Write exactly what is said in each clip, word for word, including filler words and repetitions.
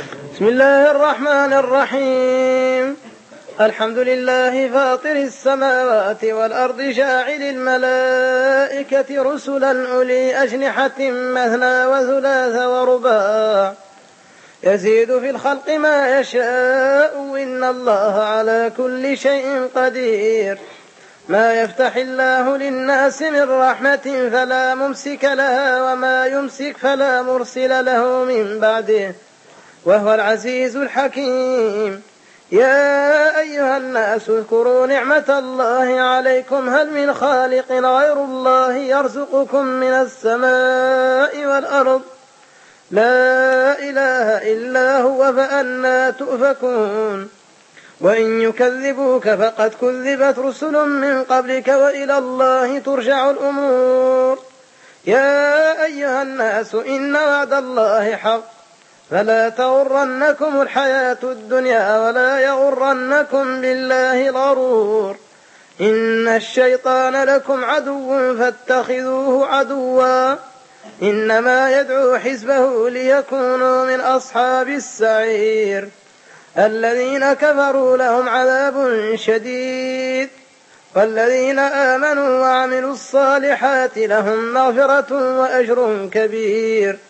بسم الله الرحمن الرحيم. الحمد لله فاطر السماوات والأرض جاعل الملائكة رسلا أولي أجنحة مثنى وثلاث ورباع يزيد في الخلق ما يشاء إن الله على كل شيء قدير. ما يفتح الله للناس من رحمة فلا ممسك لها وما يمسك فلا مرسل له من بعده وهو العزيز الحكيم. يا أيها الناس اذكروا نعمة الله عليكم هل من خالق غير الله يرزقكم من السماء والأرض لا إله إلا هو فأنى تؤفكون. وإن يكذبوك فقد كذبت رسل من قبلك وإلى الله ترجع الأمور. يا أيها الناس إن وعد الله حق فلا تغرنكم الحياة الدنيا ولا يغرنكم بالله الغرور. إن الشيطان لكم عدو فاتخذوه عدوا إنما يدعو حزبه ليكونوا من أصحاب السعير. الذين كفروا لهم عذاب شديد والذين آمنوا وعملوا الصالحات لهم مغفرة وأجر كبير.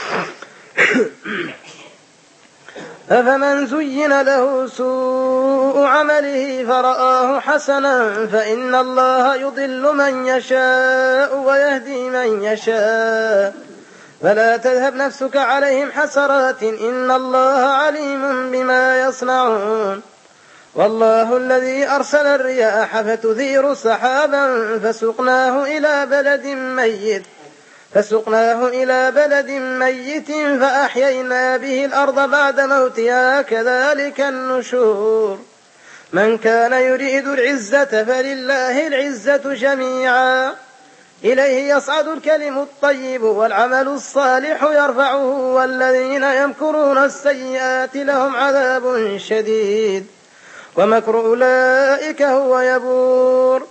أفمن زين له سوء عمله فرآه حسنا فإن الله يضل من يشاء ويهدي من يشاء فلا تذهب نفسك عليهم حسرات إن الله عليم بما يصنعون. والله الذي أرسل الرياح فتثير سحابا فسقناه إلى بلد ميت فسقناه إلى بلد ميت فأحيينا به الأرض بعد موتها كذلك النشور. من كان يريد العزة فلله العزة جميعا إليه يصعد الكلم الطيب والعمل الصالح يرفعه والذين يمكرون السيئات لهم عذاب شديد ومكر أولئك هو يبور.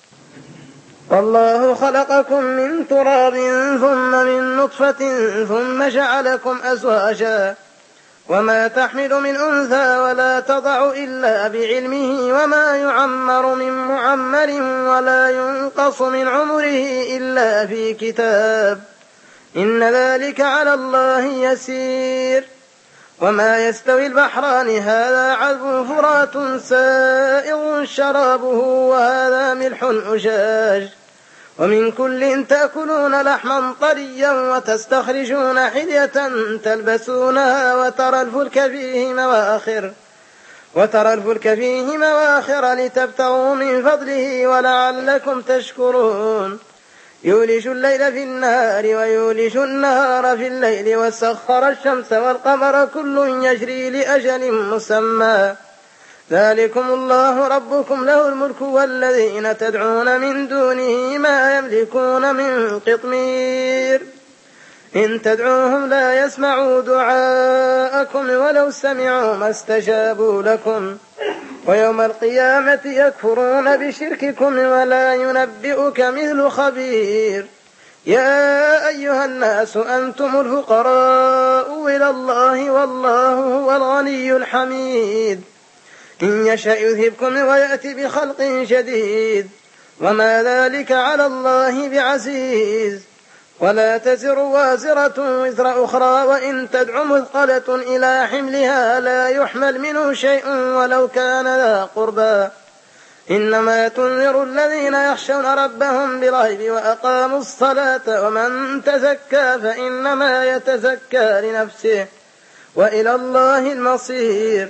والله خلقكم من تراب ثم من نطفة ثم جعلكم أزواجا وما تحمل من أنثى ولا تضع إلا بعلمه وما يعمر من معمر ولا ينقص من عمره إلا في كتاب إن ذلك على الله يسير. وما يستوي البحران هذا عذب فرات سائغ شرابه وهذا ملح أجاج ومن كل تأكلون لحما طريا وتستخرجون حلية تلبسونها وترى الفلك فيه مواخر وترى الفلك فيه مواخر لتبتغوا من فضله ولعلكم تشكرون. يولج الليل في النهار ويولج النهار في الليل وسخر الشمس والقمر كل يجري لأجل مسمى ذلكم الله ربكم له الملك والذين تدعون من دونه ما يملكون من قطمير إن تدعوهم لا يسمعوا دعاءكم ولو سمعوا ما استجابوا لكم ويوم القيامة يكفرون بشرككم ولا ينبئك مثل خبير. يا أيها الناس أنتم الفقراء إلى الله والله هو الغني الحميد. إن يشأ يذهبكم ويأتي بخلق جديد وما ذلك على الله بعزيز. ولا تزر وازرة وزر أخرى وإن تدع مثقلة إلى حملها لا يحمل منه شيء ولو كان ذا قربى إنما تنذر الذين يخشون ربهم بالغيب وأقاموا الصلاة ومن تزكى فإنما يتزكى لنفسه وإلى الله المصير.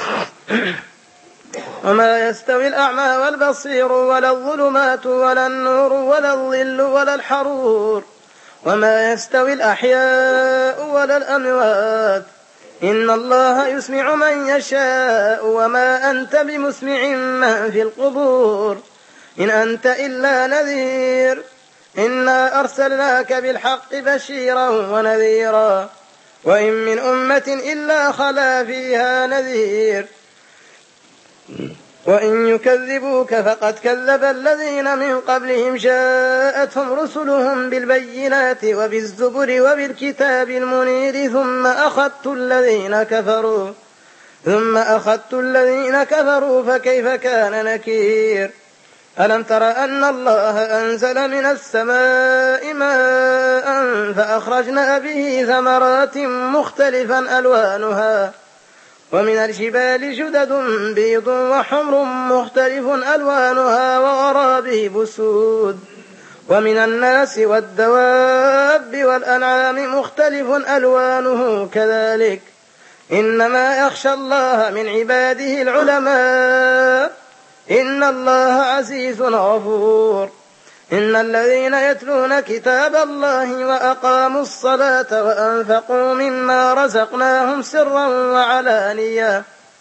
وما يستوي الأعمى والبصير ولا الظلمات ولا النور ولا الظل ولا الحرور وما يستوي الأحياء ولا الأموات إن الله يسمع من يشاء وما أنت بمسمع من في القبور إن أنت إلا نذير إنا أرسلناك بالحق بشيرا ونذيرا وإن من أمة إلا خلا فيها نذير وإن يكذبوك فقد كذب الذين من قبلهم جاءتهم رسلهم بالبينات وبالزبر وبالكتاب المنير ثم أخذت الذين كفروا ثم أخذت الذين كفروا فكيف كان نكير. ألم تر أن الله أنزل من السماء ماء فأخرجنا به ثمرات مختلفا ألوانها ومن الجبال جدد بيض وحمر مختلف ألوانها وغرابيب سود ومن الناس والدواب والأنعام مختلف ألوانه كذلك إنما يخشى الله من عباده العلماء إن الله عزيز غفور. إن الذين يتلون كتاب الله وأقاموا الصلاة وأنفقوا مما رزقناهم سرا وعلانية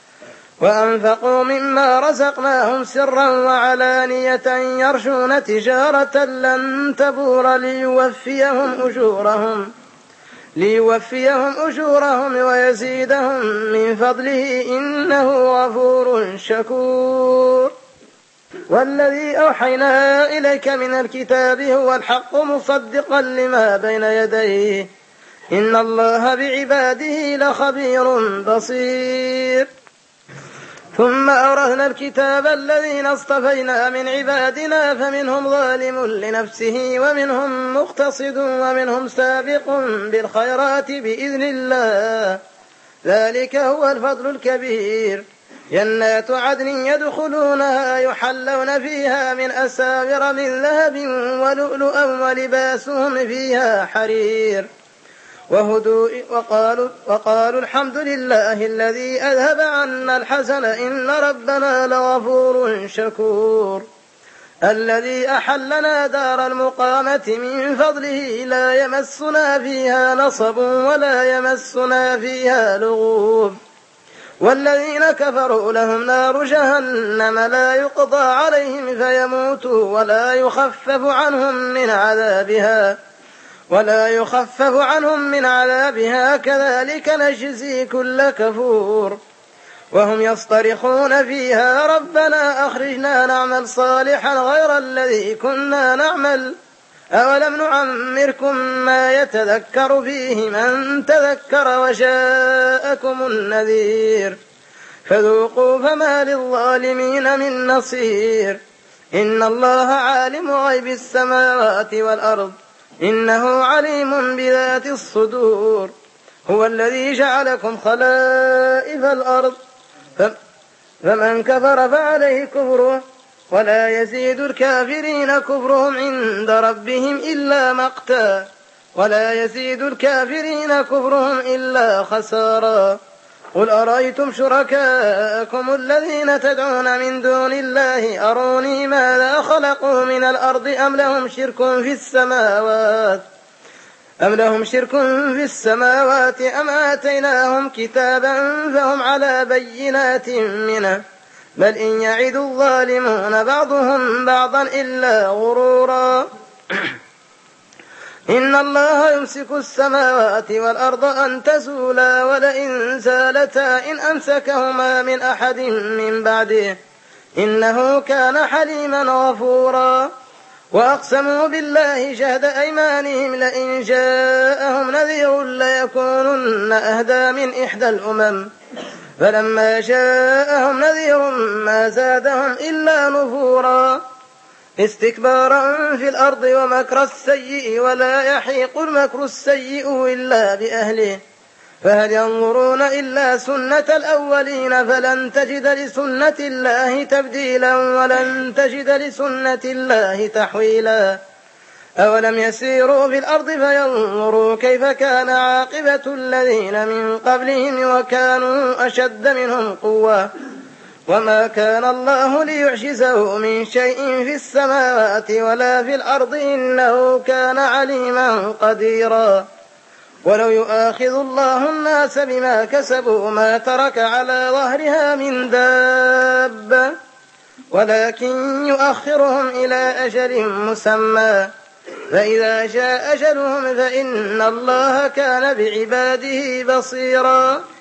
وأنفقوا مما رزقناهم سرا وعلانية يرجون تجارة لن تبور ليوفيهم أجورهم ليوفيهم أجورهم ويزيدهم من فضله إنه غفور شكور. والذي أوحينا إليك من الكتاب هو الحق مصدقا لما بين يديه إن الله بعباده لخبير بصير. ثم أورثنا الكتاب الذين اصطفينا من عبادنا فمنهم ظالم لنفسه ومنهم مقتصد ومنهم سابق بالخيرات بإذن الله ذلك هو الفضل الكبير. جنات عدن يدخلونها يحلون فيها من أساور من ذهب ولؤلؤا ولباسهم فيها حرير وهدوء وقالوا, وقالوا الحمد لله الذي أذهب عنا الحزن إن ربنا لغفور شكور. الذي أحلنا دار المقامة من فضله لا يمسنا فيها نصب ولا يمسنا فيها لغوب. والذين كفروا لهم نار جهنم لا يقضى عليهم فيموتوا ولا يخفف عنهم من عذابها ولا يخفف عنهم من عذابها كذلك نجزي كل كفور. وهم يصطرخون فيها ربنا أخرجنا نعمل صالحا غير الذي كنا نعمل أولم نعمركم ما يتذكر فيه من تذكر وجاءكم النذير فذوقوا فما للظالمين من نصير. إن الله عالم غيب السماوات والأرض إنه عليم بذات الصدور. هو الذي جعلكم خلائف الأرض فمن كفر فعليه كفره ولا يزيد الكافرين كفرهم عند ربهم إلا مقتا ولا يزيد الكافرين كفرهم إلا خسارا. قل أرأيتم شركاءكم الذين تدعون من دون الله أروني ماذا خلقوا من الأرض أم لهم شرك في السماوات أم لهم شرك في السماوات أم آتيناهم كتابا فهم على بينات منه بل إن يعد الظالمون بعضهم بعضا إلا غرورا. إن الله يمسك السماوات والأرض أن تزولا ولئن زالتا إن أمسكهما من أحد من بعده إنه كان حليما غفورا. وأقسموا بالله جهد أيمانهم لئن جاءهم نذير ليكونن أهدى من إحدى الأمم فلما جاءهم نذير ما زادهم إلا نفورا استكبارا في الأرض ومكر السيء ولا يحيق المكر السيء إلا بأهله فهل ينظرون إلا سنة الأولين فلن تجد لسنة الله تبديلا ولن تجد لسنة الله تحويلا. أولم يسيروا في الأرض فينظروا كيف كان عاقبة الذين من قبلهم وكانوا أشد منهم قوة وما كان الله ليعجزه من شيء في السماوات ولا في الأرض إنه كان عليما قديرا. ولو يؤاخذ الله الناس بما كسبوا ما ترك على ظهرها من دابة ولكن يؤخرهم إلى أجل مسمى فإذا جاء أجلهم فإن الله كان بعباده بصيرا.